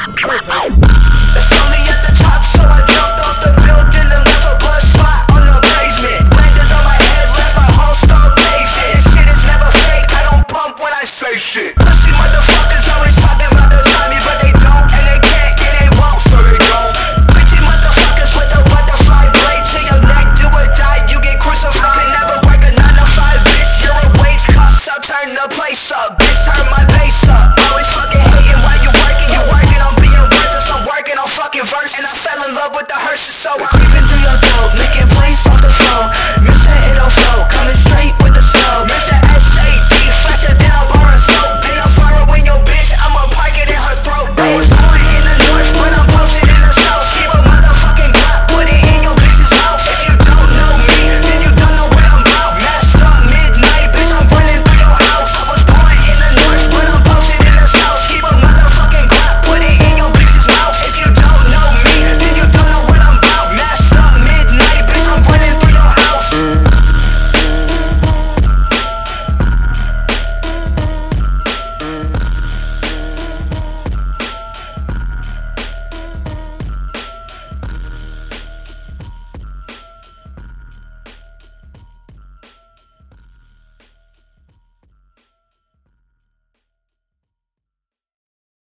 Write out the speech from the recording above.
It's only at the top, so I jumped off the building and left a blood spot on the pavement. Landed on my head, left my whole skull paved. This shit is never fake, I don't pump when I say shit. Pussy motherfuckers always talking about the timing, but they don't, and they can't, and they won't, so they don't. Pretty motherfuckers with a butterfly blade to your neck, do or die, you get crucified. Can never work a 9 to 5, bitch, you're a wage cost, I'll turn the place up, bitch.